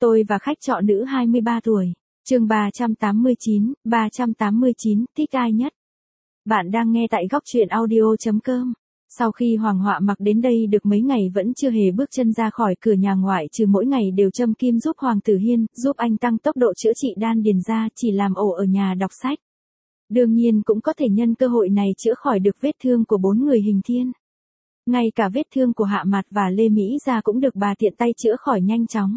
Tôi và khách trọ nữ 23 tuổi. Chương 389, thích ai nhất? Bạn đang nghe tại góc truyện audio.com. Sau khi Hoàng Họa Mặc đến đây được mấy ngày vẫn chưa hề bước chân ra khỏi cửa nhà ngoại, trừ mỗi ngày đều châm kim giúp Hoàng Tử Hiên, giúp anh tăng tốc độ chữa trị đan điền ra, chỉ làm ổ ở nhà đọc sách. Đương nhiên cũng có thể nhân cơ hội này chữa khỏi được vết thương của 4 người hình thiên. Ngay cả vết thương của Hạ Mạt và Lê Mỹ Gia cũng được bà tiện tay chữa khỏi nhanh chóng.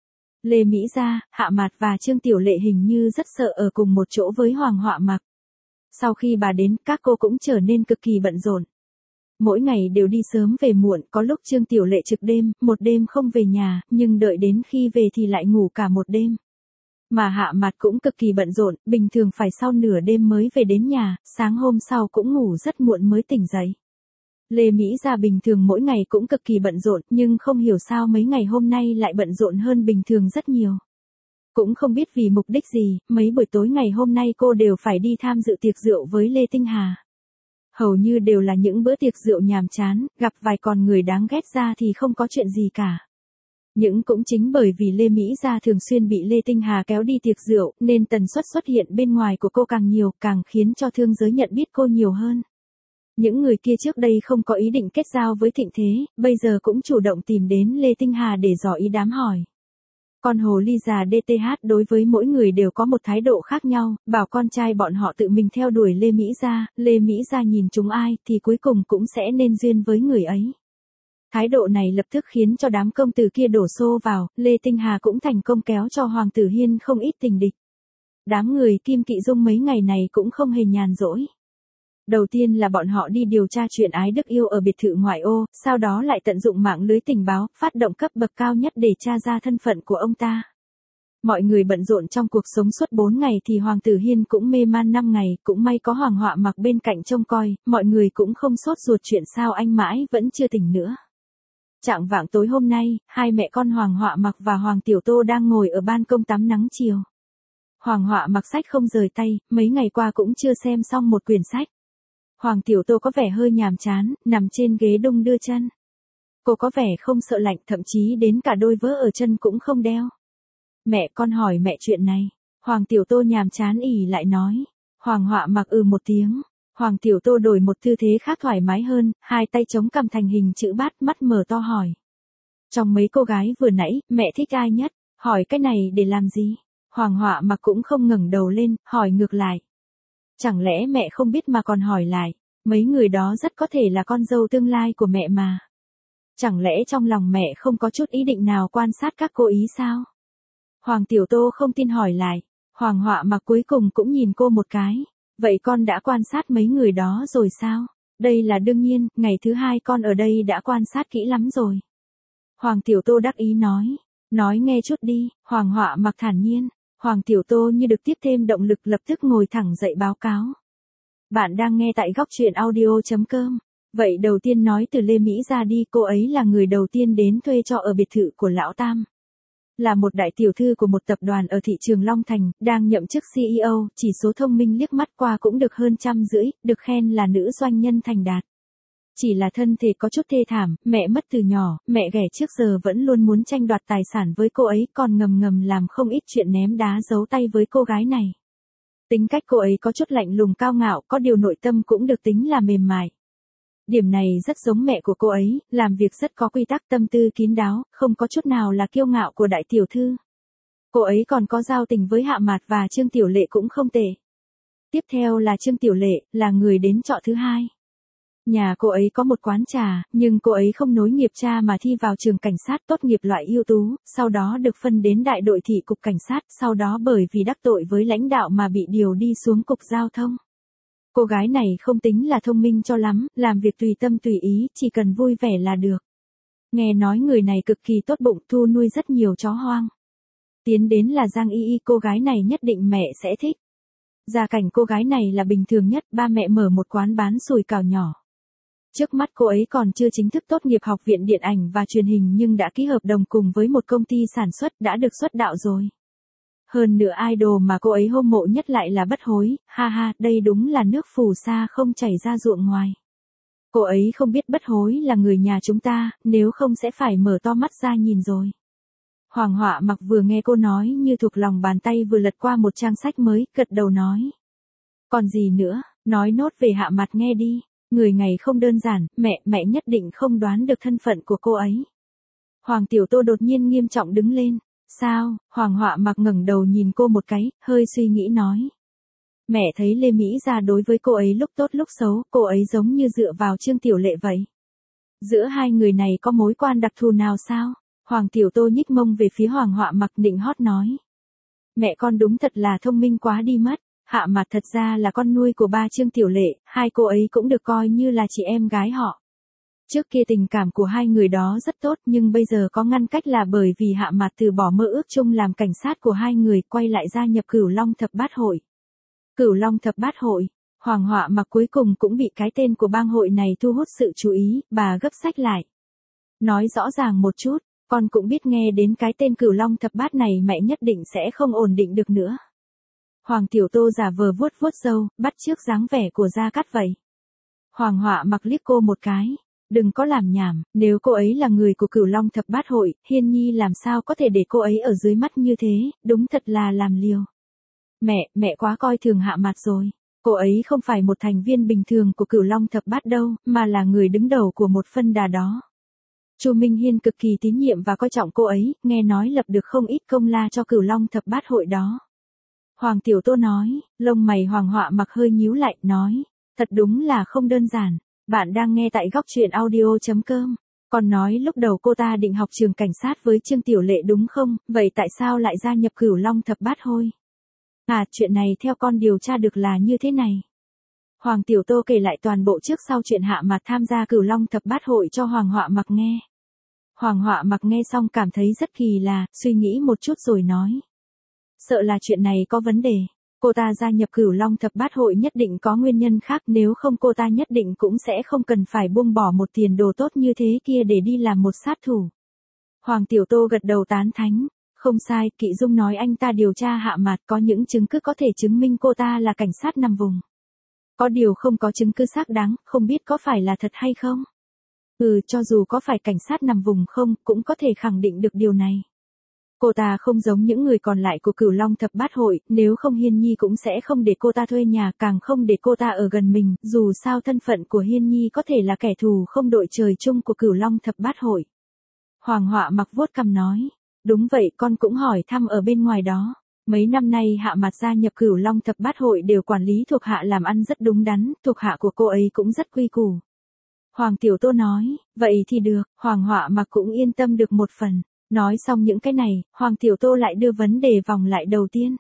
Lê Mỹ Gia, Hạ Mạt và Trương Tiểu Lệ hình như rất sợ ở cùng một chỗ với Hoàng Họa Mặc. Sau khi bà đến, các cô cũng trở nên cực kỳ bận rộn. Mỗi ngày đều đi sớm về muộn, có lúc Trương Tiểu Lệ trực đêm, một đêm không về nhà, nhưng đợi đến khi về thì lại ngủ cả một đêm. Mà Hạ Mạt cũng cực kỳ bận rộn, bình thường phải sau nửa đêm mới về đến nhà, sáng hôm sau cũng ngủ rất muộn mới tỉnh dậy. Lê Mỹ Gia bình thường mỗi ngày cũng cực kỳ bận rộn, nhưng không hiểu sao mấy ngày hôm nay lại bận rộn hơn bình thường rất nhiều. Cũng không biết vì mục đích gì, mấy buổi tối ngày hôm nay cô đều phải đi tham dự tiệc rượu với Lê Tinh Hà. Hầu như đều là những bữa tiệc rượu nhàm chán, gặp vài con người đáng ghét ra thì không có chuyện gì cả. Nhưng cũng chính bởi vì Lê Mỹ Gia thường xuyên bị Lê Tinh Hà kéo đi tiệc rượu, nên tần suất xuất hiện bên ngoài của cô càng nhiều, càng khiến cho thương giới nhận biết cô nhiều hơn. Những người kia trước đây không có ý định kết giao với Thịnh Thế, bây giờ cũng chủ động tìm đến Lê Tinh Hà để dò ý đám hỏi. Con hồ ly già DTH đối với mỗi người đều có một thái độ khác nhau, bảo con trai bọn họ tự mình theo đuổi Lê Mỹ Gia nhìn chúng ai thì cuối cùng cũng sẽ nên duyên với người ấy. Thái độ này lập tức khiến cho đám công tử kia đổ xô vào, Lê Tinh Hà cũng thành công kéo cho Hoàng Tử Hiên không ít tình địch. Đám người Kim Kỵ Dung mấy ngày này cũng không hề nhàn rỗi. Đầu tiên là bọn họ đi điều tra chuyện Ái Đức Yêu ở biệt thự ngoại ô, sau đó lại tận dụng mạng lưới tình báo, phát động cấp bậc cao nhất để tra ra thân phận của ông ta. Mọi người bận rộn trong cuộc sống suốt 4 ngày thì Hoàng Tử Hiên cũng mê man 5 ngày, cũng may có Hoàng Họa Mặc bên cạnh trông coi, mọi người cũng không sốt ruột chuyện sao anh mãi vẫn chưa tỉnh nữa. Chạng vạng tối hôm nay, hai mẹ con Hoàng Họa Mặc và Hoàng Tiểu Tô đang ngồi ở ban công tắm nắng chiều. Hoàng Họa Mặc sách không rời tay, mấy ngày qua cũng chưa xem xong một quyển sách. Hoàng Tiểu Tô có vẻ hơi nhàm chán, nằm trên ghế đung đưa chân. Cô có vẻ không sợ lạnh, thậm chí đến cả đôi vớ ở chân cũng không đeo. Mẹ con hỏi mẹ chuyện này. Hoàng Tiểu Tô nhàm chán ỉ lại nói. Hoàng Họa Mặc một tiếng. Hoàng Tiểu Tô đổi một tư thế khác thoải mái hơn, hai tay chống cằm thành hình chữ bát, mắt mở to hỏi. Trong mấy cô gái vừa nãy, mẹ thích ai nhất? Hỏi cái này để làm gì? Hoàng Họa Mặc cũng không ngẩng đầu lên, hỏi ngược lại. Chẳng lẽ mẹ không biết mà còn hỏi lại, mấy người đó rất có thể là con dâu tương lai của mẹ mà. Chẳng lẽ trong lòng mẹ không có chút ý định nào quan sát các cô ý sao? Hoàng Tiểu Tô không tin hỏi lại, Hoàng Họa Mặc cuối cùng cũng nhìn cô một cái. Vậy con đã quan sát mấy người đó rồi sao? Đây là đương nhiên, ngày thứ hai con ở đây đã quan sát kỹ lắm rồi. Hoàng Tiểu Tô đắc ý nói nghe chút đi, Hoàng Họa Mặc thản nhiên. Hoàng Tiểu Tô như được tiếp thêm động lực lập tức ngồi thẳng dậy báo cáo. Bạn đang nghe tại góc truyện audio.com. Vậy đầu tiên nói từ Lê Mỹ Gia đi, cô ấy là người đầu tiên đến thuê trọ ở biệt thự của Lão Tam. Là một đại tiểu thư của một tập đoàn ở thị trường Long Thành, đang nhậm chức CEO, chỉ số thông minh liếc mắt qua cũng được hơn 150, được khen là nữ doanh nhân thành đạt. Chỉ là thân thể có chút thê thảm, mẹ mất từ nhỏ, mẹ ghẻ trước giờ vẫn luôn muốn tranh đoạt tài sản với cô ấy, còn ngầm làm không ít chuyện ném đá giấu tay với cô gái này. Tính cách cô ấy có chút lạnh lùng cao ngạo, có điều nội tâm cũng được tính là mềm mại. Điểm này rất giống mẹ của cô ấy, làm việc rất có quy tắc, tâm tư kín đáo, không có chút nào là kiêu ngạo của đại tiểu thư. Cô ấy còn có giao tình với Hạ Mạt và Trương Tiểu Lệ cũng không tệ. Tiếp theo là Trương Tiểu Lệ, là người đến trọ thứ hai. Nhà cô ấy có một quán trà, nhưng cô ấy không nối nghiệp cha mà thi vào trường cảnh sát, tốt nghiệp loại ưu tú, sau đó được phân đến đại đội thị cục cảnh sát, sau đó bởi vì đắc tội với lãnh đạo mà bị điều đi xuống cục giao thông. Cô gái này không tính là thông minh cho lắm, làm việc tùy tâm tùy ý, chỉ cần vui vẻ là được. Nghe nói người này cực kỳ tốt bụng, thu nuôi rất nhiều chó hoang. Tiến đến là Giang Y, cô gái này nhất định mẹ sẽ thích. Gia cảnh cô gái này là bình thường nhất, ba mẹ mở một quán bán sủi cảo nhỏ. Trước mắt cô ấy còn chưa chính thức tốt nghiệp học viện điện ảnh và truyền hình nhưng đã ký hợp đồng cùng với một công ty sản xuất, đã được xuất đạo rồi. Hơn nữa idol mà cô ấy hâm mộ nhất lại là Bất Hối, ha ha, đây đúng là nước phù sa không chảy ra ruộng ngoài. Cô ấy không biết Bất Hối là người nhà chúng ta, nếu không sẽ phải mở to mắt ra nhìn rồi. Hoàng Họa Mặc vừa nghe cô nói như thuộc lòng bàn tay vừa lật qua một trang sách mới, gật đầu nói. Còn gì nữa, nói nốt về Hạ Mặt nghe đi, người ngày không đơn giản, mẹ nhất định không đoán được thân phận của cô ấy. Hoàng Tiểu Tô đột nhiên nghiêm trọng đứng lên. Sao? Hoàng Họa Mặc ngẩng đầu nhìn cô một cái, hơi suy nghĩ nói. Mẹ thấy Lê Mỹ Gia đối với cô ấy lúc tốt lúc xấu, cô ấy giống như dựa vào Trương Tiểu Lệ vậy. Giữa hai người này có mối quan đặc thù nào sao? Hoàng Tiểu Tô nhích mông về phía Hoàng Họa Mặc nịnh hót nói. Mẹ con đúng thật là thông minh quá đi mất. Hạ Mặt thật ra là con nuôi của ba Trương Tiểu Lệ, hai cô ấy cũng được coi như là chị em gái họ. Trước kia tình cảm của hai người đó rất tốt nhưng bây giờ có ngăn cách là bởi vì Hạ Mặt từ bỏ mơ ước chung làm cảnh sát của hai người quay lại gia nhập Cửu Long Thập Bát Hội. Cửu Long Thập Bát Hội, Hoàng Họa Mặc cuối cùng cũng bị cái tên của bang hội này thu hút sự chú ý, bà gấp sách lại. Nói rõ ràng một chút, con cũng biết nghe đến cái tên Cửu Long Thập Bát này mẹ nhất định sẽ không ổn định được nữa. Hoàng Tiểu Tô giả vờ vuốt vuốt râu, bắt chước dáng vẻ của Gia Cát vậy. Hoàng Họa Mặc liếc cô một cái. Đừng có làm nhảm, nếu cô ấy là người của Cửu Long Thập Bát Hội, Hiên Nhi làm sao có thể để cô ấy ở dưới mắt như thế, đúng thật là làm liều. Mẹ quá coi thường Hạ Mặt rồi. Cô ấy không phải một thành viên bình thường của Cửu Long Thập Bát đâu, mà là người đứng đầu của một phân đà đó. Chu Minh Hiên cực kỳ tín nhiệm và coi trọng cô ấy, nghe nói lập được không ít công la cho Cửu Long Thập Bát Hội đó. Hoàng Tiểu Tô nói, lông mày Hoàng Họa Mặc hơi nhíu lại, nói, thật đúng là không đơn giản. Bạn đang nghe tại góc truyện audio.com. Còn nói lúc đầu cô ta định học trường cảnh sát với Trương Tiểu Lệ đúng không, vậy tại sao lại gia nhập Cửu Long Thập Bát Hội? Chuyện này theo con điều tra được là như thế này. Hoàng Tiểu Tô kể lại toàn bộ trước sau chuyện Hạ Mặt tham gia Cửu Long Thập Bát Hội cho Hoàng Họa Mặc nghe. Hoàng Họa Mặc nghe xong cảm thấy rất kỳ lạ, suy nghĩ một chút rồi nói. Sợ là chuyện này có vấn đề. Cô ta gia nhập Cửu Long Thập Bát Hội nhất định có nguyên nhân khác, nếu không cô ta nhất định cũng sẽ không cần phải buông bỏ một tiền đồ tốt như thế kia để đi làm một sát thủ. Hoàng Tiểu Tô gật đầu tán thánh. Không sai, Kỵ Dung nói anh ta điều tra Hạ Mặt có những chứng cứ có thể chứng minh cô ta là cảnh sát nằm vùng. Có điều không có chứng cứ xác đáng, không biết có phải là thật hay không? Cho dù có phải cảnh sát nằm vùng không, cũng có thể khẳng định được điều này. Cô ta không giống những người còn lại của Cửu Long Thập Bát Hội, nếu không Hiên Nhi cũng sẽ không để cô ta thuê nhà, càng không để cô ta ở gần mình, dù sao thân phận của Hiên Nhi có thể là kẻ thù không đội trời chung của Cửu Long Thập Bát Hội. Hoàng Họa Mặc vuốt cằm nói, đúng vậy, con cũng hỏi thăm ở bên ngoài đó. Mấy năm nay Hạ Mặt gia nhập Cửu Long Thập Bát Hội đều quản lý thuộc hạ làm ăn rất đúng đắn, thuộc hạ của cô ấy cũng rất quy củ. Hoàng Tiểu Tô nói, vậy thì được, Hoàng Họa Mặc cũng yên tâm được một phần. Nói xong những cái này, Hoàng Tiểu Tô lại đưa vấn đề vòng lại đầu tiên.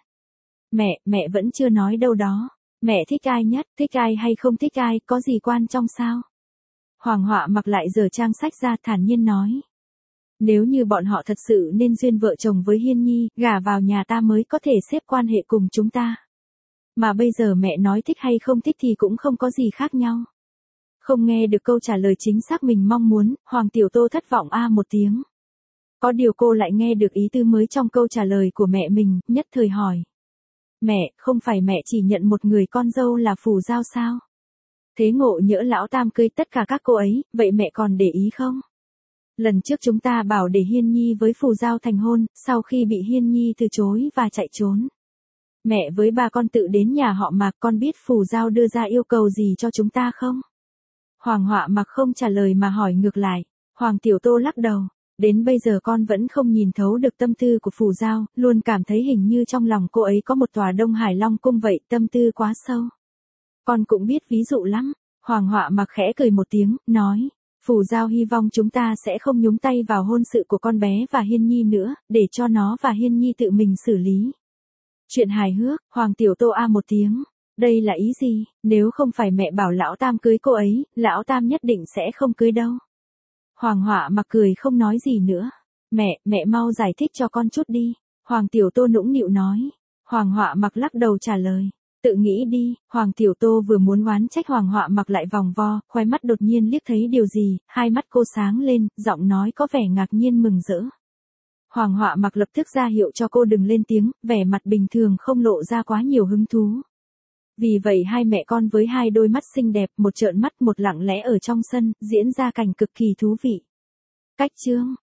Mẹ vẫn chưa nói đâu đó. Mẹ thích ai nhất, thích ai hay không thích ai, có gì quan trọng sao? Hoàng Họa Mặc lại giở trang sách ra thản nhiên nói. Nếu như bọn họ thật sự nên duyên vợ chồng với Hiên Nhi, gả vào nhà ta mới có thể xếp quan hệ cùng chúng ta. Mà bây giờ mẹ nói thích hay không thích thì cũng không có gì khác nhau. Không nghe được câu trả lời chính xác mình mong muốn, Hoàng Tiểu Tô thất vọng một tiếng. Có điều cô lại nghe được ý tứ mới trong câu trả lời của mẹ mình, nhất thời hỏi. Mẹ, không phải mẹ chỉ nhận một người con dâu là Phù Giao sao? Thế Ngộ Nhỡ lão tam cưới tất cả các cô ấy, vậy mẹ còn để ý không? Lần trước chúng ta bảo để Hiên Nhi với Phù Giao thành hôn, sau khi bị Hiên Nhi từ chối và chạy trốn. Mẹ với ba con tự đến nhà họ Mạc, con biết Phù Giao đưa ra yêu cầu gì cho chúng ta không? Hoàng Họa Mặc không trả lời mà hỏi ngược lại. Hoàng Tiểu Tô lắc đầu. Đến bây giờ con vẫn không nhìn thấu được tâm tư của Phù Giao, luôn cảm thấy hình như trong lòng cô ấy có một tòa Đông Hải Long cung vậy, tâm tư quá sâu. Con cũng biết ví dụ lắm. Hoàng Họa Mặc khẽ cười một tiếng, nói. Phù Giao hy vọng chúng ta sẽ không nhúng tay vào hôn sự của con bé và Hiên Nhi nữa, để cho nó và Hiên Nhi tự mình xử lý. Chuyện hài hước, Hoàng Tiểu Tô một tiếng. Đây là ý gì, nếu không phải mẹ bảo lão tam cưới cô ấy, lão tam nhất định sẽ không cưới đâu. Hoàng Họa Mặc cười không nói gì nữa. Mẹ mau giải thích cho con chút đi. Hoàng Tiểu Tô nũng nịu nói. Hoàng Họa Mặc lắc đầu trả lời. Tự nghĩ đi. Hoàng Tiểu Tô vừa muốn oán trách Hoàng Họa Mặc lại vòng vo, khóe mắt đột nhiên liếc thấy điều gì, hai mắt cô sáng lên, giọng nói có vẻ ngạc nhiên mừng rỡ. Hoàng Họa Mặc lập tức ra hiệu cho cô đừng lên tiếng, vẻ mặt bình thường không lộ ra quá nhiều hứng thú. Vì vậy hai mẹ con với hai đôi mắt xinh đẹp, một trợn mắt một lặng lẽ ở trong sân, diễn ra cảnh cực kỳ thú vị. Cách chương